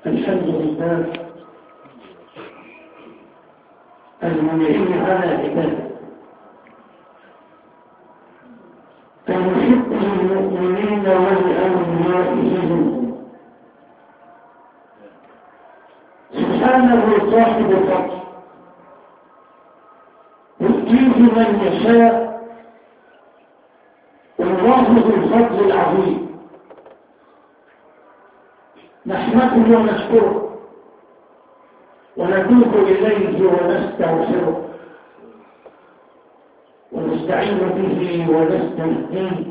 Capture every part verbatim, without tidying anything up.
الحمد لله المنعم على عباده كمحب المؤمنين والأولياء منهم سبحانه صاحب الفضل يؤتيه من يشاء والله ذو الفضل العظيم. نحمده ونشكره ونتوب إليه ونستغفره ونستعين به ونستهديه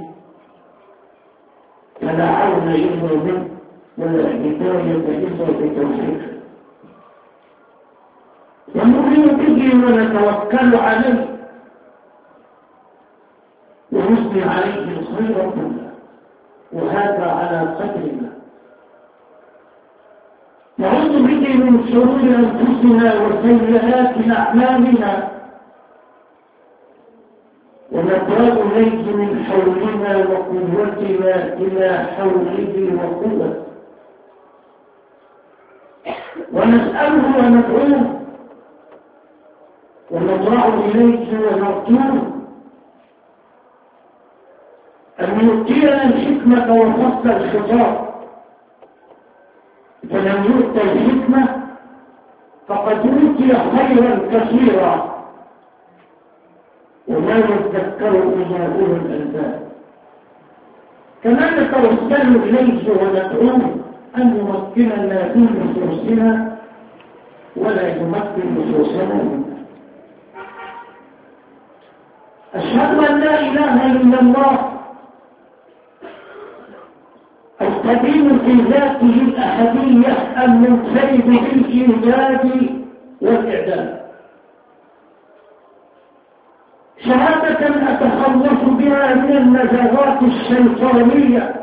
فلا عون إلا به ولا هداية إلا بتوفيقه ونؤمن به ونتوكل عليه ونثني عليه الخير كله وهذا على قدرنا. نعوذ به من شرور أنفسنا وسيئات أعمالنا ونبرأ إليه من حولنا وقوتنا إلى حوله وقوته ونسأله وندعوه ونضرع إليه ونرجوه أن يؤتينا الحكمة وفصل الخطاب، فلم يؤت الحكمة فقد أوتي خيرا كثيرا وما يذكر إلا أولو الألباب. كما نتوسل إليه وندعوه أن يمكننا في نفوسنا ولا يمكن نفوسنا منه. أشهد أن لا إله إلا الله القديم في ذاته الأحدية المنفرد بالإيجاد والإعداد، شهادة أتخلص بها من النزغات الشيطانية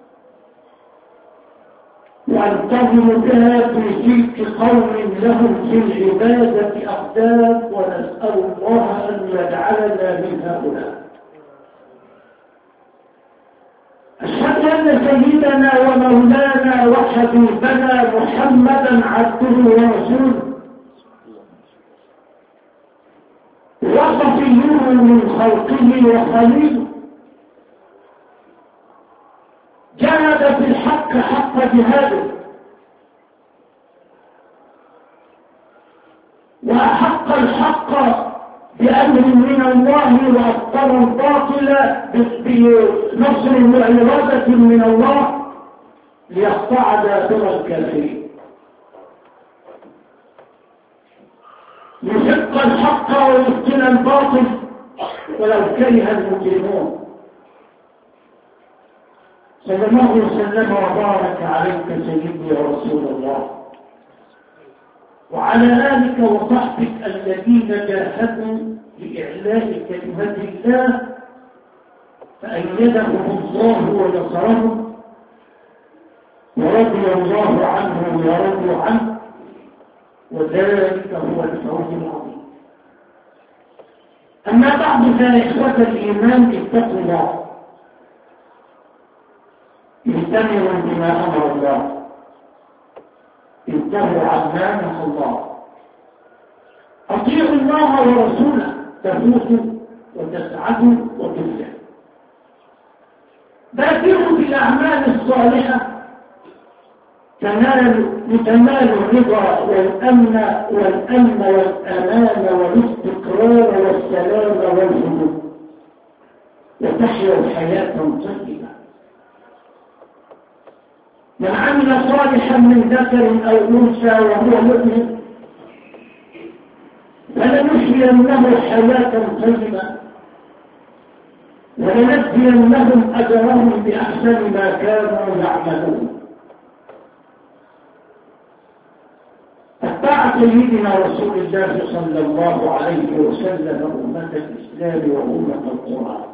وأنتظم بها في جلد قوم لهم في العبادة أقدام، ونسأل الله أن يجعلنا من هؤلاء. أشهد أن سيدنا ومولانا وحبيبنا محمدا عبده ورسوله وصفيه من خلقه وخليله، جاهد في الحق حق جهاده وأحق الحق بأمر من الله وأبطل الباطل بنصر وإرادة من الله ليقطع دابر الكافرين، يحق الحق ويبطل الباطل ولو كره المجرمون. صلى الله وسلم وبارك عليك سيدي ورسول الله وعلى آلك وصحبك الذين جاهدوا لإعلاء كلمة الله فأيدهم الله ونصرهم ورضي الله عنه ورضوا عنه وذلك هو الفوز العظيم. أما بعد فيا إخوة الإيمان اتقوا الله، اجتمعوا بما أمر الله، انتهوا عما نهى الله، أطيعوا الله ورسوله تفوزوا وتسعدوا وتفلحوا. بادروا بالأعمال الصالحة تنالوا لتنال الرضا والأمن والأمن والأمان والاستقرار والسلام والهدوء وتحيوا حياة طيبة. من عمل صالحا من ذكر أو أنثى وهو مؤمن فلنحيينه حياة طيبة ولنجزينهم أجرهم بأحسن ما كانوا يعملون. اتبع سيدنا رسول الله صلى الله عليه وسلم أمة الإسلام وأمة القرآن.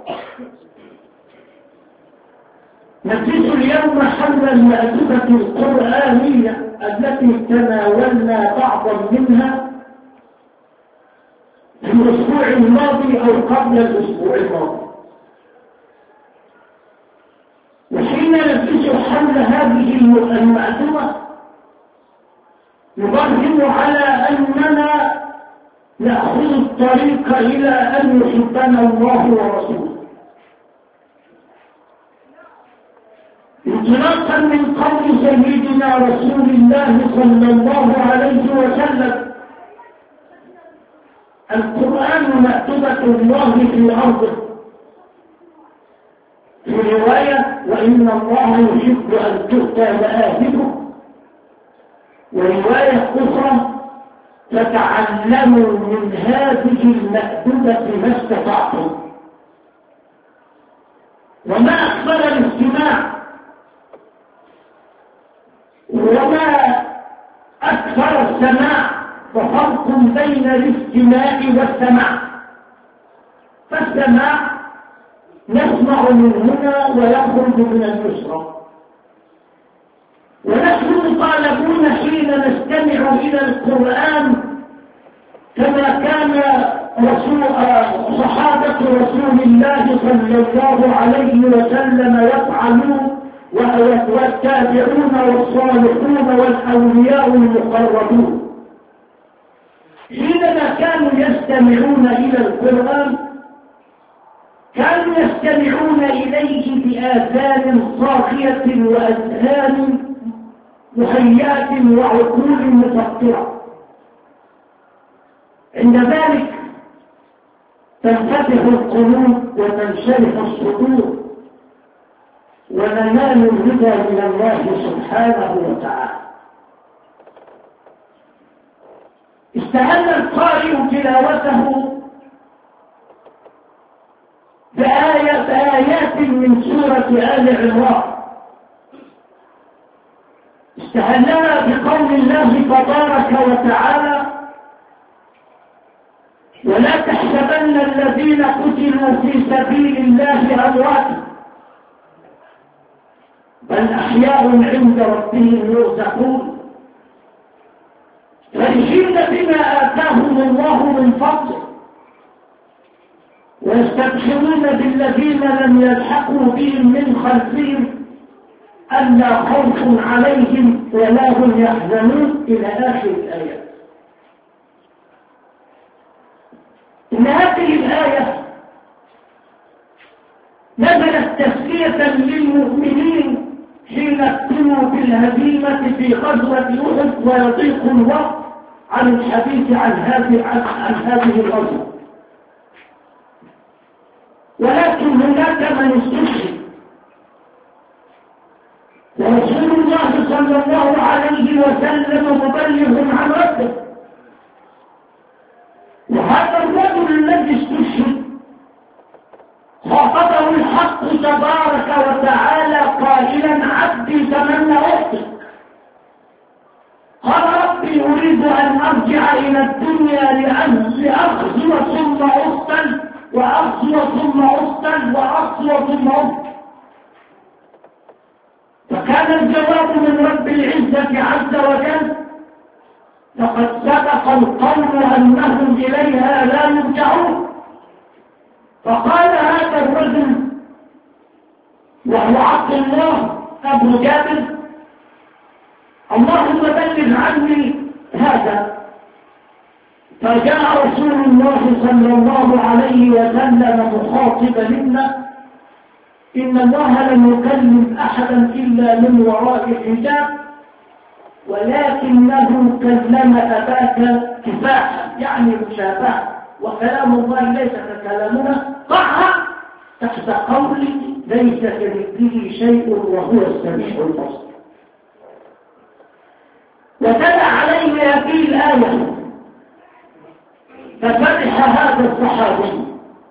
نجد اليوم حول المأدبة القرآنية التي تناولنا بعضا منها في الأسبوع الماضي أو قبل الأسبوع الماضي، وحين نجلس حول هذه المأدبة يبرهن على أننا نأخذ الطريق إلى أن يحبنا الله ورسوله، انطلاقا من قول سيدنا رسول الله صلى الله عليه وسلم: القرآن مأدبة الله في أرضه، في رواية: وإن الله يحب أن تؤتى مآهبه، ورواية أخرى: فتعلموا من هذه المأدبة ما استطعتم. وما أكبر الاستماع وما أكثر السماع، وفرق بين الاستماع والسماع. فالسماع نسمع من هنا ويخرج من اليسرى، ونحن مطالبون حين نستمع إلى القرآن كما كان رسول صحابة رسول الله صلى الله عليه وسلم يفعلون، والتابعون والصالحون والأولياء المقربون. حينما كانوا يستمعون إلى القرآن كانوا يستمعون إليه بآذان صاغية وأذهان مهيئة وعقول مفكرة. عند ذلك تنفتح القلوب وتنشرح الصدور وننال الرضا من الله سبحانه وتعالى. استهل القارئ تلاوته بآية بآيات من سورة آل عمران، استهلنا بقول الله تبارك وتعالى: ولا تحسبن الذين قتلوا في سبيل الله أمواتا بل أحياء عند ربهم يرزقون فرحين بما آتاهم الله من فضله ويستبشرون بالذين لم يلحقوا بهم من خلفهم ألا خوف عليهم ولا هم يحزنون إلى آخر الآيات. إن هذه الآية نزلت تسلية للمؤمنين حين ابتلوا بالهزيمة في غزوة أحد ويضيق الوقت عن الحديث عن هذه عن, عن هذه الغزوة، ولكن هناك من استشهد، ورسول الله صلى الله عليه وسلم مبلغ عن ربه، وهذا الرجل الذي استشهد خاطبه الحق تبارك وتعالى قائلا: عبدي تمنى أختك. قال: ربي أريد أن أرجع إلى الدنيا لأغزو ثم أقتل وأغزو ثم أقتل وأغزو ثم أقتل. فكان الجواب من رب العزة عز وجل: لقد سبق القول أنهم إليها لا يرجعون. فقال هذا الرجل وهو عبد الله أبو جابر: اللهم بلغ عني هذا. فجاء رسول الله صلى الله عليه وسلم مخاطبا منا: إن الله لم يكلم أحدا إلا من وراء الحجاب، ولكنه كلم أباك كفاحا، يعني مشابهة، وكلام الله ليس ككلامنا، ضعها تحت قولي ليس كمثله شيء وهو السميع البصير. وتلا عليه هذه الآية ففرح هذا الصحابي.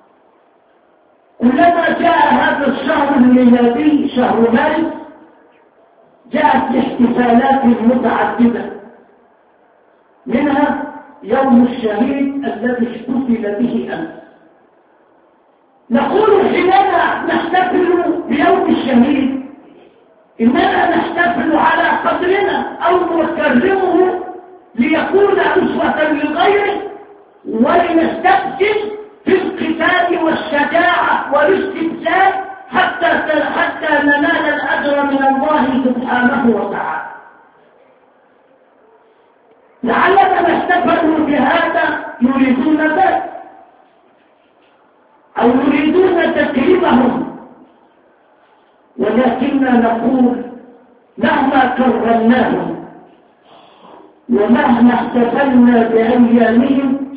كلما جاء هذا الشهر الميلادي شهر مارس جاءت احتفالات متعددة، منها يوم الشهيد الذي احتفل به أمس. نقول حينما نحتفل بيوم الشهيد إننا نحتفل على قدرنا أو نكرمه ليكون أسوة لغيره، ولنستبدل في القتال والشجاعة والاستبدال حتى حتى ننال الأجر من الله سبحانه وتعالى. لعلنا ما استفدوا بهذا يريدون ذلك أو يريدون تكريمهم، ولكننا نقول مهما كرمناهم ومهما احتفلنا بأيامهم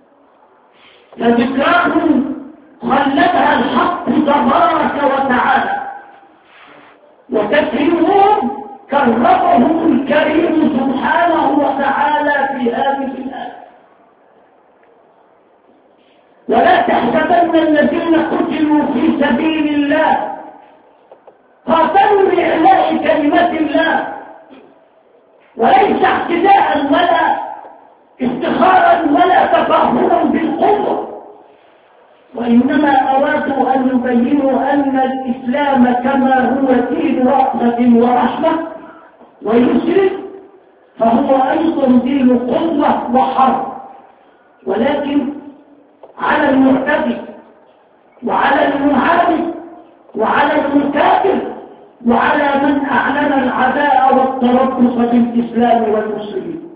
فذكراهم خلدها الحق تبارك وتعالى، وتكريمهم كرمهم الكريم سبحانه وتعالى في هذه الآية. ولا تحسبن الذين قتلوا في سبيل الله قاتلوا لإعلاء كلمة الله، وليس اعتداء ولا افتخارا ولا تفاخرا بالقوة، وإنما أرادوا أن يبينوا أن الإسلام كما هو دين رحمة ورحمة ويسر فهو أيضا دين قوة وحرب، ولكن على المعتدي وعلى المعارض وعلى المكافر وعلى من أعلن العداء والتربص بالإسلام والمسلمين.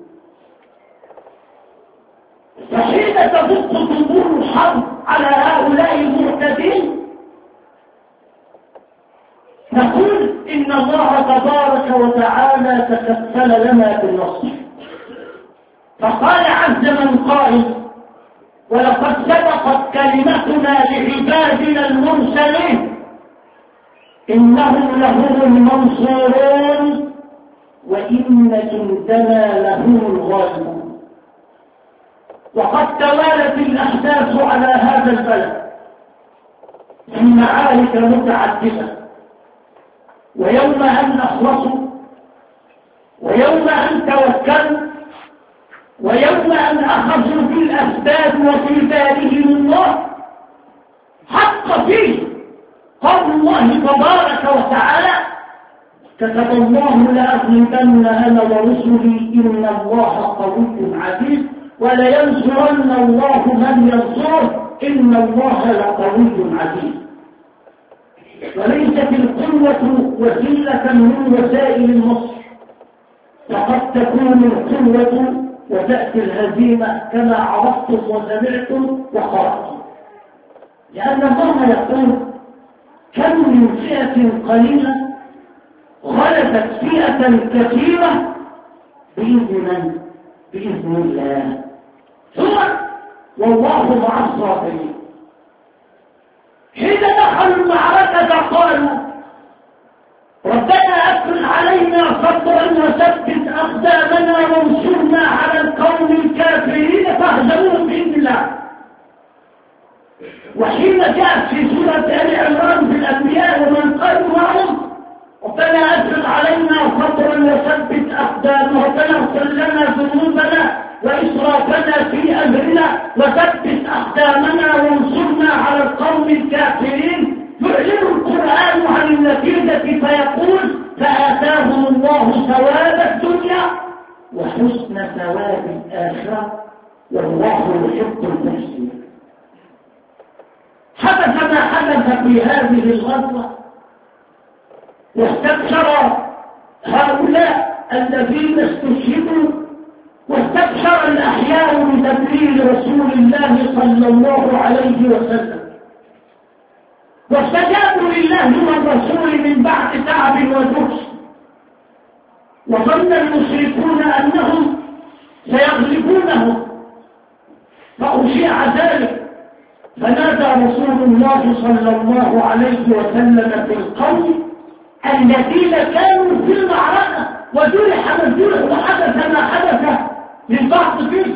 فحين تدق طبول الحرب على هؤلاء المعتدين نقول إن الله تبارك وتعالى تكفل لنا بالنصر، فقال عز من قائل ولقد سبقت كلمتنا لعبادنا المرسلين إنهم لهم المنصورون وإن جندنا لهم الغالبون. وقد توالت الأحداث على هذا البلد في معارك متعددة، ويوم أن نخلصوا ويوم أن توكلوا ويوم أن أخذوا بالأسباب وفي بالهم الله حق فيه قول الله تبارك وتعالى كتب الله لأغلبن أنا ورسلي إن الله قوي عزيز ولينصرن الله من ينصره إن الله لقوي عزيز. وليست القوة وسيلة من وسائل النصر، فقد تكون القوة وتأتي الهزيمة كما عرفتم وسمعتم وقرأتم، لأن الله يقول كم من فئة قليلة غلبت فئة كثيرة بإذن من؟ بإذن الله، ثم والله مع الصابرين. حين دخلوا المعركة قالوا ربنا أفرغ علينا صبرا وثبت أقدامنا وانصرنا على القوم الكافرين فاهزموهم بإذن الله. وحين جاءت في سورة آل عمران في الأنبياء ومن قالوا معهم ربنا أفرغ علينا صبرا وثبت أقدامنا ربنا اغفر لنا ذنوبنا وإسرافنا في أمرنا وثبت أقدامنا وانصرنا على القوم الكافرين. يعلن القرآن عن النتيجة فيقول فآتاهم الله ثواب الدنيا وحسن ثواب الآخرة والله يحب المحسنين. حدث ما حدث في هذه الغزوة واستبشر هؤلاء الذين استشهدوا واستبشر الأحياء بتبليغ رسول الله صلى الله عليه وسلم واستجابوا لله والرسول من بعد تعب وجهد، وظن المشركون أنهم سيغلبونهم فأشيع ذلك، فنادى رسول الله صلى الله عليه وسلم في القوم الذين كانوا في المعركة وجرح من جرح وحدث ما حدث للبعض فيه،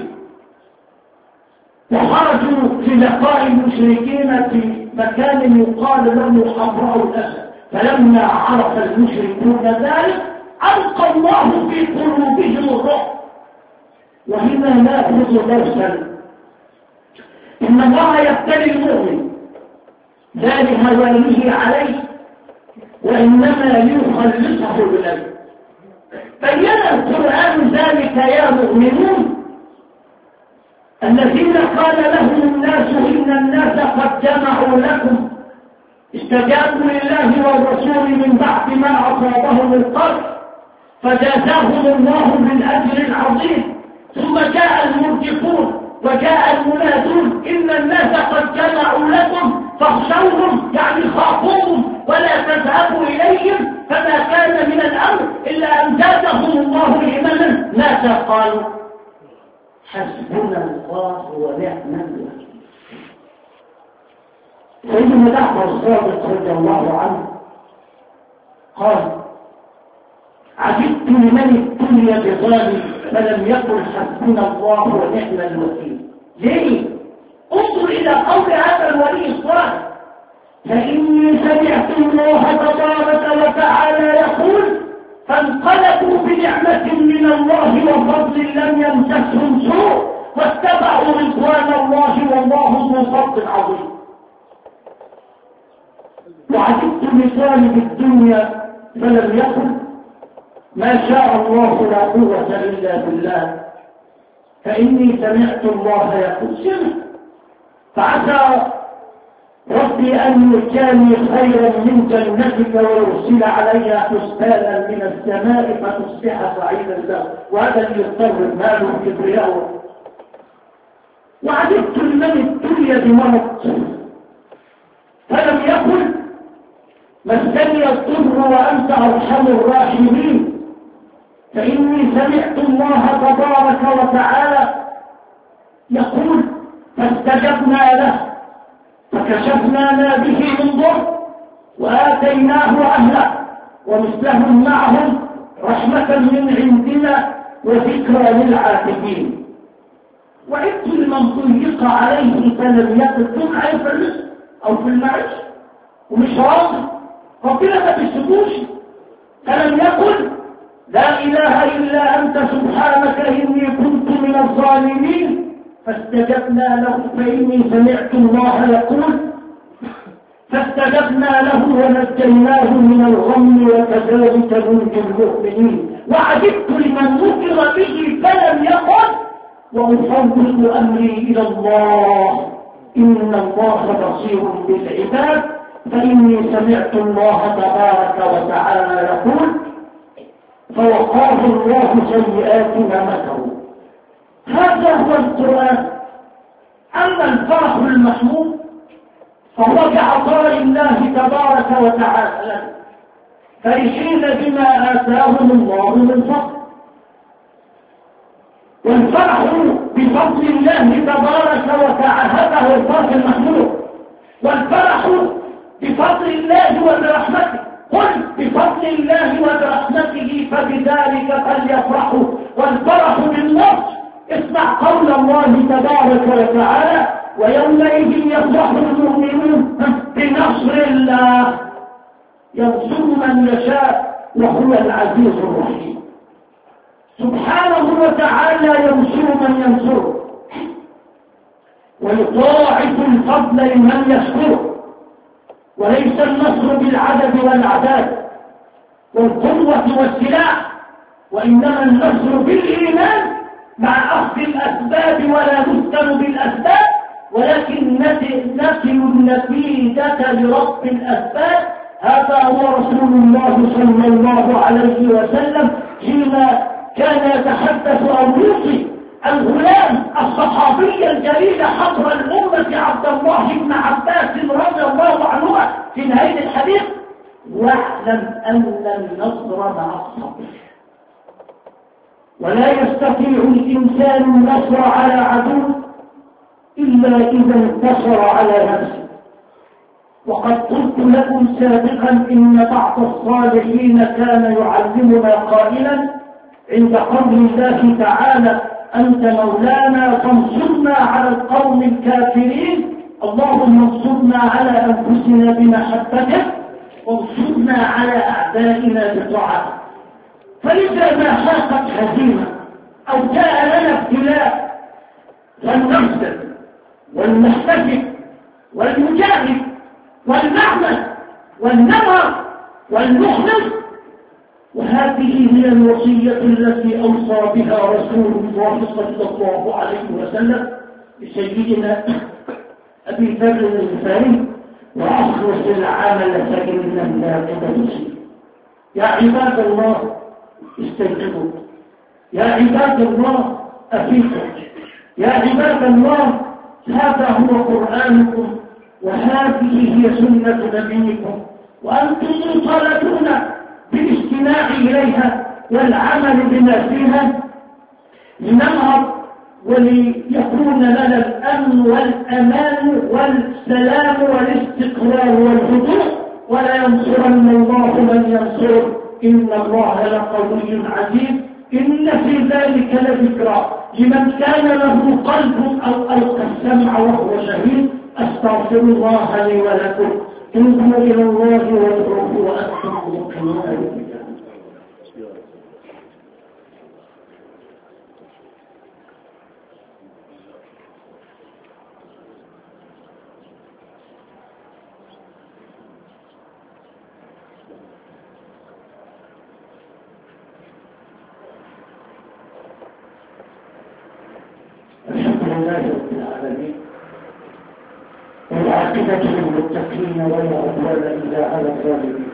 وخرجوا في لقاء المشركين في مكان يقال له حضراء الأسد، فلما عرف المشركون ذلك ألقى الله في قلوبهم الرعب. وهنا ناخذ درسا إن الله يبتلي المؤمن لا لهوانه عليه وإنما ليخلصه إليه. بين القرآن ذلك يا مؤمنون الذين قال لهم الناس إن الناس قد جمعوا لكم استجابوا لله والرسول من بعد ما أصابهم القرح فجازاهم الله بالأجر العظيم ثم جاء المرجفون وجاء المنادون إن الناس قد جمعوا لكم فاخشوهم، يعني خافوهم ولا تذهبوا إليهم، فما كان من الأمر إلا أن زادهم الله إيمانا. ماذا قالوا؟ حسبنا الله ونعم الوكيل. سيدنا جعفر الصادق رضي الله عنه قال: عجبت لمن ابتلي بظالم فلم يقل حسبنا الله ونعم الوكيل. ليه؟ انظر إلى قول هذا الولي الصالح: فإني سمعت الله تبارك وتعالى يقول: فانقلبوا بنعمة من الله وفضل لم يمسسهم سوء واتبعوا رضوان الله والله ذو فضل عظيم. وعجبت لطالب الدنيا فلم يقل ما شاء الله لا قوة إلا بالله، فإني سمعت الله يقول سمع، فعسى ربي أن يؤتاني خيرا من جنتك ويرسل عليها حسبانا من السماء فتصبح صعيدا له، وهذا اللي يضطر ماله كبرياءه. وعجبت لمن ابتلي بمرض فلم يقل مسني الضر وأنت أرحم الراحمين، فإني سمعت الله تبارك وتعالى يقول: فاستجبنا له فكشفنا ما به من ضر وآتيناه أهله ومثلهم معهم رحمة من عندنا وذكرى للعاقبين. وعدت لمن ضيق عليه فلم يقل عليه في الرزق أو في المعيش ومش راضي، ربنا ما بيسيبوش، فلم يقل لا إله إلا أنت سبحانك إني كنت من الظالمين، فاستجبنا له فإني سمعت الله يقول: فاستجبنا له ونجيناه من الغم وكذلك ننجي المؤمنين. وعجبت لمن ذكر به فلم يقل وأفوض أمري إلى الله إن الله بصير بالعباد، فإني سمعت الله تبارك وتعالى يقول: فوقاه الله سيئات ما مكروا. هذا هو القرآن. أما الفرح المحمود فهو بعطاء الله تبارك وتعالى، فرحين بما آتاهم الله من فضل. والفرح بفضل الله تبارك وتعالى هذا هو الفرح المحمود. والفرح بفضل الله وبرحمته، قل بفضل الله وبرحمته فبذلك فليفرحوا. والفرح بالنصر، اسمع قول الله تبارك وتعالى: ويومئذ يفرح المؤمنون بنصر الله ينصر من يشاء وهو العزيز الرحيم. سبحانه وتعالى ينصر من ينصره ويضاعف الفضل لمن يشكره. وليس النصر بالعدد والعداد والقوة والسلاح، وإنما النصر بالإيمان مع أخذ الأسباب ولا نفتن بالأسباب، ولكن نصل النتيجة لرب الأسباب. هذا هو رسول الله صلى الله عليه وسلم حين كان يتحدث أو يوصي الغلام الصحابي الجليل حضر الأمة عبد الله بن عباس رضي الله عنهما في نهاية الحديث: واعلم أن النصر مع الصبر، ولا يستطيع الإنسان النصر على عدو إلا إذا انتصر على نفسه. وقد قلت لكم سابقا إن بعض الصالحين كان يعلمنا قائلا عند قول الله تعالى: أنت مولانا فانصرنا على القوم الكافرين، اللهم انصرنا على أنفسنا بمحبتك وانصرنا على أعدائنا بطاعتك. فلذا ما حاقت هزيمة أو جاء لنا ابتلاء فلنصبر والمحتسب والمجاهد والنعمة والنظر والمخلص. وهذه هي الوصية التي أوصى بها رسول الله صلى الله عليه وسلم لسيدنا أبي ذر الغفاري: وأخلص العمل فإن الناقد يصيب. يا عباد الله استيقظوا، يا عباد الله أفيكم. يا عباد الله، هذا هو قرآنكم وهذه هي سنة نبيكم، وأنتم مطالبون بالاستماع إليها والعمل بما فيها لننهض وليكون لنا الأمن والأمان والسلام والاستقرار والهدوء، ولا ينصرن الله من ينصر، إن الله لقوي عزيز. إن في ذلك لذكرى لمن كان له قلب أو ألقى السمع وهو شهيد. أستغفر الله لي ولكم، توبوا إلى الله وادعوه وأنتم موقنون بالله. لله رب العالمين، والعاقبة للمتقين ولا عدوان إلا على الظالمين.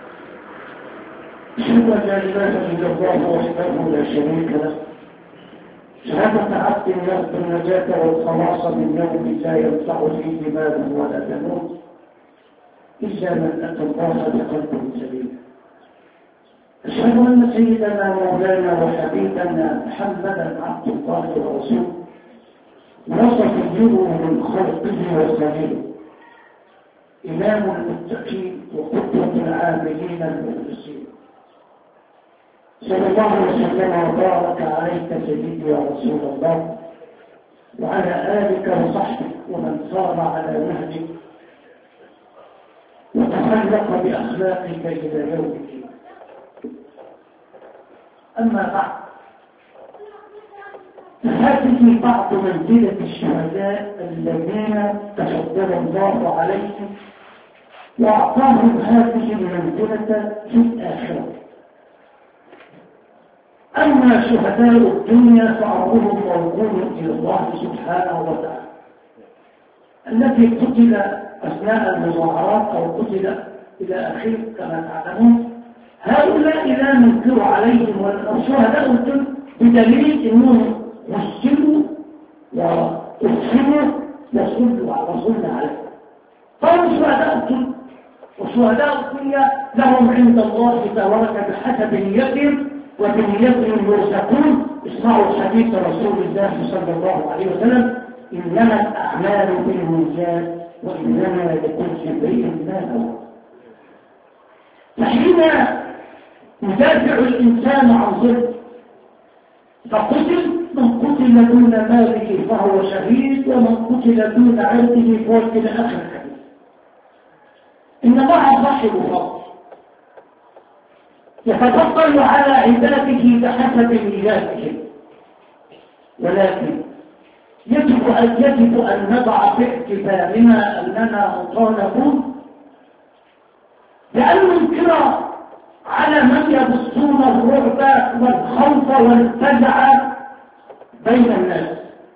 أشهد أن لا إله إلا الله وحده لا شريك له، شهادة عبد يرجو النجاة والخلاص من يوم لا ينفع فيه مال ولا بنون إلا من أتى الله بقلب سليم. أشهد أن سيدنا مولانا وحبيبنا محمدا عبد الله ورسوله، وصفيه من خلقه وخليله، إمام المتقين وقدوة العاملين المخلصين. صلى الله وسلم وبارك عليك سيدي يا رسول الله، وعلى آلك وصحبك ومن صار على نهجك وتخلق بأخلاقك إلى يوم الدين. أما بعد، هذه بعض منزلة الشهداء الذين تفضل الله عليهم وأعطاهم هذه المنزلة في الآخرة. أما شهداء الدنيا فأمرهم موكول إلى الله سبحانه وتعالى، الذي قتل أثناء المظاهرات أو قتل إلى آخره كما تعلمون، هؤلاء لا ننكر عليهم والشهداء الدنيا بدليل أنهم مسلموا وأسلموا وصلوا على رسولنا عليه. فهم شهداء الدنيا، وشهداء الدنيا لهم عند الله تبارك بحسب نيتهم وبنيتهم يرزقون. اسمعوا حديث رسول الله صلى الله عليه وسلم: إنما الأعمال بالميزان وإنما لكل امرئ ما نوى. فحين يدافع الإنسان عن ظلم فقتل، من قتل دون ماله فهو شهيد، ومن قتل دون عرضه فهو إلى آخر الحديث. إن الله صاحب فضل يتفضل على عباده بحسب نياتهم، ولكن يجب أن يجب أن نضع في اعتبارنا أننا مطالبون بأن ننكر على من يبثون الرعب والخوف والفزع بين الناس،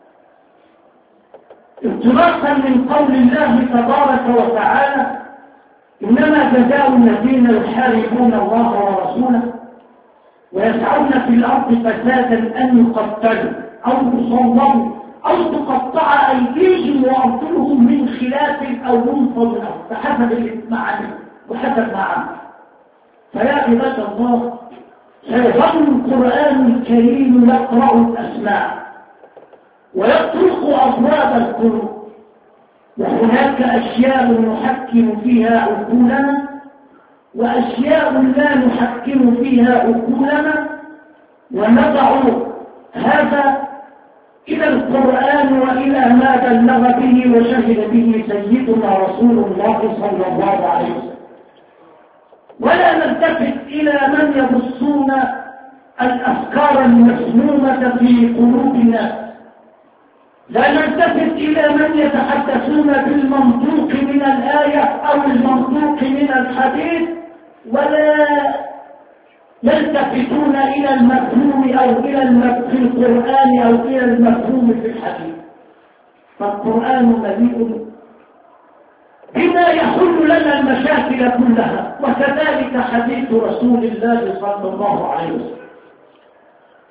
انطلاقا من قول الله تبارك وتعالى: إنما جزاء الذين يحاربون الله ورسوله ويسعون في الأرض فسادا أن يقتلوا أو يصلبوا أو تقطع أيديهم وأرجلهم من خلاف أو ينفضوا بحسب المعنى وحسب معنى. فيا عباد الله، سيظل القرآن الكريم يقرأ الأسماع ويطرق أبواب القلوب، وهناك أشياء نحكم فيها عقولنا وأشياء لا نحكم فيها عقولنا، ونضع هذا إلى القرآن وإلى ما بلغ به وشهد به سيدنا رسول الله صلى الله عليه وسلم، ولا نلتفت إلى من يبثون الأفكار المسمومة في قلوب الناس، لا نلتفت إلى من يتحدثون بالمنطوق من الآية أو المنطوق من الحديث، ولا يلتفتون إلى المفهوم أو إلى المفهوم في القرآن أو إلى المفهوم في الحديث. فالقرآن مليء بما يحل لنا المشاكل كلها، وكذلك حديث رسول الله صلى الله عليه وسلم. كنت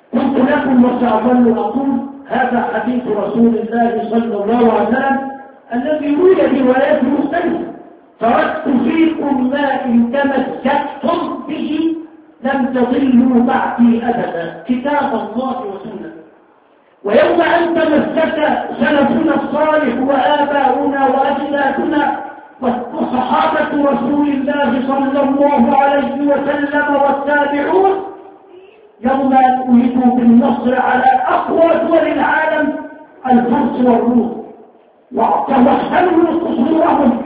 لكم وسأظل أقول هذا حديث رسول الله صلى الله عليه وسلم الذي روي بروايات مختلفة: تركت فيكم ما إن تمسكتم به لم تضلوا بعدي أبدا، كتاب الله وسنة. ويوم أن تمسك سلفنا الصالح وآباؤنا وأجدادنا وصحابة رسول الله صلى الله عليه وسلم والتابعون، يوم أن أهدوا بالنصر على أقوى دول العالم الفرس والروم، واحتلوا قصورهم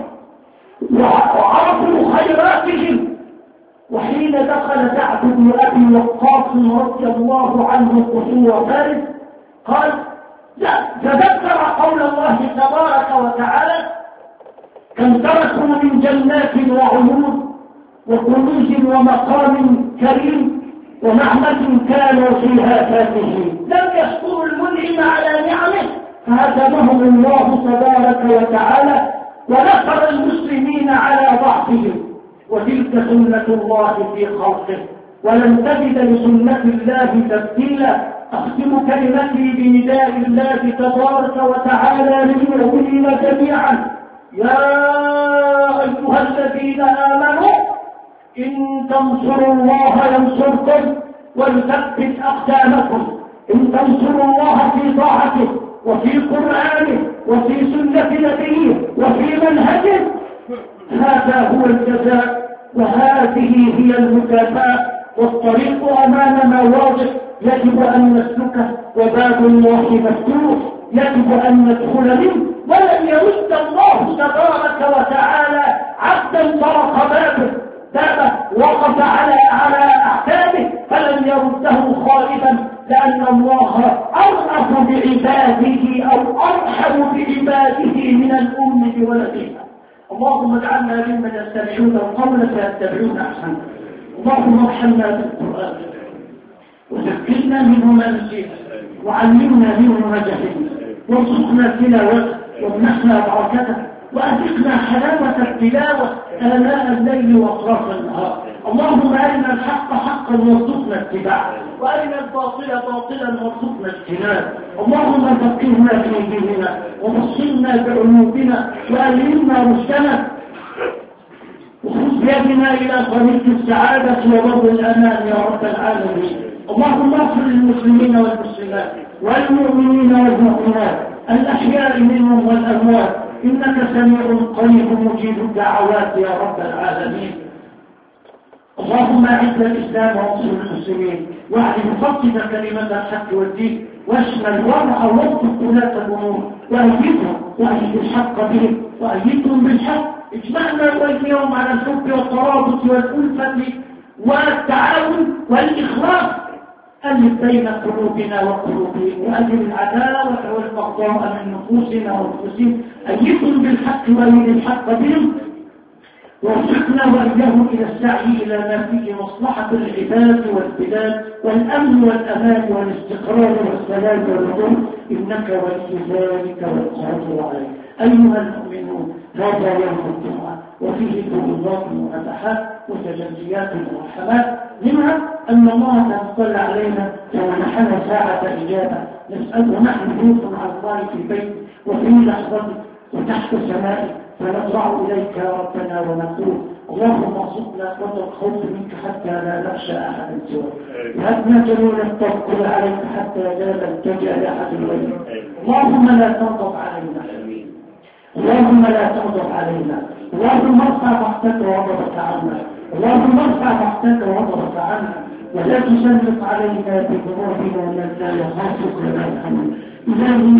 وعرفوا خيراتهم. وحين دخل سعد بن أبي وقاص رضي الله عنه قصور فارس قال: لا، تذكر قول الله تبارك وتعالى: كم تركوا من جنات وعيون وكنوز ومقام كريم ونعمة كانوا فيها فاكهين. لم يشكروا المنعم على نعمه فهزمهم الله تبارك وتعالى ونصر المسلمين على ضعفهم. وتلك سنة الله في خلقه ولن تجد لسنة الله تبديلا. أختم كلمتي بنداء الله تبارك وتعالى للمؤمنين جميعا: يا أيها الذين آمنوا إن تنصروا الله ينصركم ويثبت أقدامكم. إن تنصروا الله في طاعته وفي قرآنه وفي سنة نبيه وفي منهجه هذا هو الجزاء وهذه هي المكافأة. والطريق أمامنا واضح، يجب أن نسلكه، وباب الله مفتوح يجب أن ندخل منه. ولن يرد الله تبارك وتعالى عبدا طرق بابه بابه وقف على على أحكامه فلن يرده خائبا، لأن الله أرأف بعباده أو أرحم بعباده من الأم بولدها. اللهم اجعلنا ممن يستمعون القول فيتبعون أحسنه. اللهم ارحمنا بالقرآن وذكرنا منه ما نسينا وعلمنا منه ما جهلنا وارزقنا تلاوته وامنحنا بركته وأذقنا حلاوة التلاوة آناء الليل وأطراف النهار. اللهم أرنا الحق حقا وارزقنا اتباعه وأرنا الباطل باطلا وارزقنا اجتنابه. اللهم فقهنا في ديننا وبصرنا بعيوبنا وألهمنا رشدنا وخذ بيدنا إلى طريق السعادة وبر الأمان يا رب العالمين. اللهم اغفر للمسلمين والمسلمات والمؤمنين والمؤمنات الأحياء منهم والأموات، إنك سميع قريب مجيب الدعوات يا رب العالمين. اللهم اعز الإسلام وانصر المسلمين واعلم فقد كلمة الحق والدين واشمل ورع ووفق ولاة الأمور وأيدهم وأيد الحق بهم وأيدهم بالحق. اجمعنا وإياهم على الحب والترابط والألفة والتعاون والإخلاص. ألف بين قلوبنا وقلوبهم وأجل العداوة والبغضاء من نفوسنا وانفسهم. أيدهم بالحق وأيد الحق بهم ووفقنا وإياهم إلى السعي إلى ما فيه مصلحة العباد والبلاد والأمن والأمان والاستقرار والسلام والرضا، إنك ولي ذلك والقادر عليه. أيها المؤمنون، هذا يوم الجمعة وفيه فضيلات وفتحات وتجليات ورحمات، منها أن الله تطلع علينا ومنحنا ساعة إجابة نسأل ونحن جلوس على الله في البيت وفي لحظة وتحت سمائه فنضرع إليك يا ربنا ونقول: اللهم ارزقنا قدر الخوف منك حتى لا نخشى أحدا سواك، وهبنا جميلا التوكل عليك حتى لا نلتجأ لأحد غيرك. اللهم لا تغضب علينا، اللهم لا تغضب علينا، اللهم ارفع بحثك وغضبك عنا، اللهم ارفع بحثك وغضبك عنا، ولا تسلط علينا بذنوبنا من لا يخافك ولا يرحمنا.